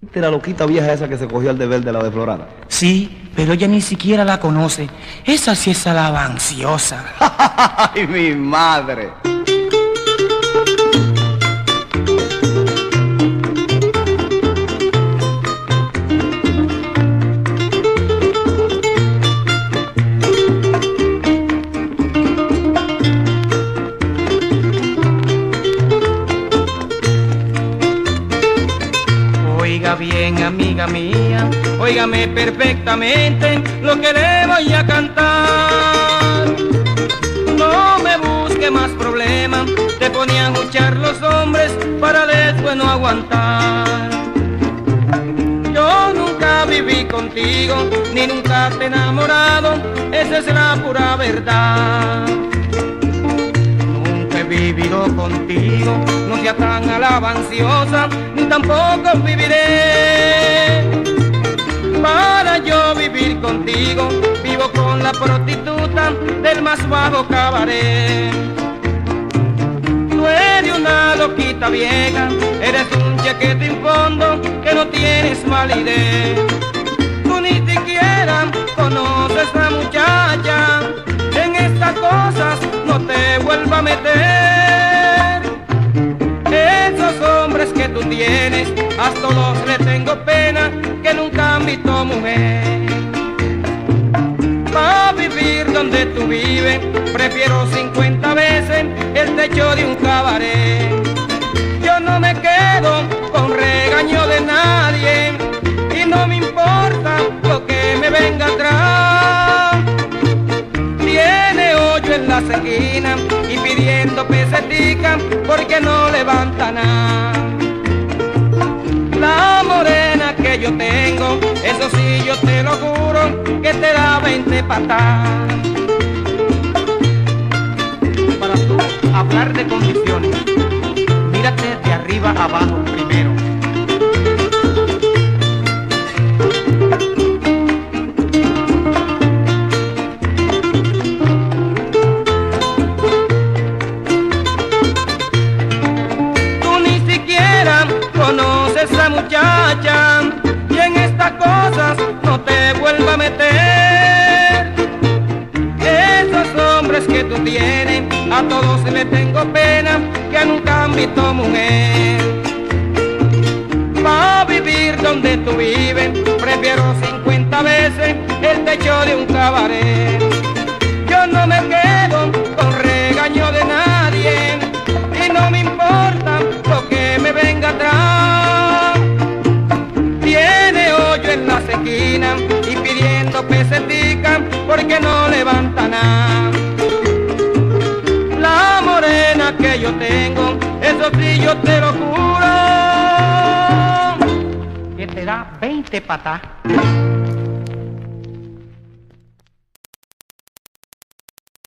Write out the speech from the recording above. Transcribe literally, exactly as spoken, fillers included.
¿De la loquita vieja esa que se cogió al deber de la deflorada? Sí, pero ella ni siquiera la conoce. Esa sí es alabanciosa. ¡Ay, mi madre! Oiga bien, amiga mía, óigame perfectamente lo que le voy a cantar. No me busque más problemas, te ponía a escuchar los hombres para después no aguantar. Yo nunca viví contigo, ni nunca te he enamorado, esa es la pura verdad. Nunca he vivido contigo, no sea tan alabanciosa, ni tampoco viviré. Para yo vivir contigo, vivo con la prostituta del más bajo cabaret. Tú eres una loquita vieja, eres un chaquete en fondo que no tienes mala idea. Tú ni siquiera conoces a la muchacha, en estas cosas no te vuelva a meter. Esos hombres que tú tienes, a todos les tengo pena, que nunca han visto mujer. Para vivir donde tú vives, prefiero cincuenta veces el techo de un cabaret. Yo no me quedo con regaño de nadie, y no me importa lo que me venga atrás. Tiene hoyo en la esquina y pidiendo pesetica porque no levanta nada. La morena que yo tengo, eso sí yo te lo juro, que te da veinte patadas. Para tú hablar de condiciones, mírate de arriba abajo primero. Conoces a muchacha y en estas cosas no te vuelva a meter. Esos hombres que tú tienes, a todos les tengo pena, que nunca han visto mujer. Para vivir donde tú vives, prefiero cincuenta veces el techo de un cabaret. Yo no me quedo con regaño de nadie, y no me importa lo que me venga atrás. Tiene hoyo en la esquina y pidiendo pesetica porque no levanta nada. La morena que yo tengo, eso sí yo te lo juro, que te da veinte patas.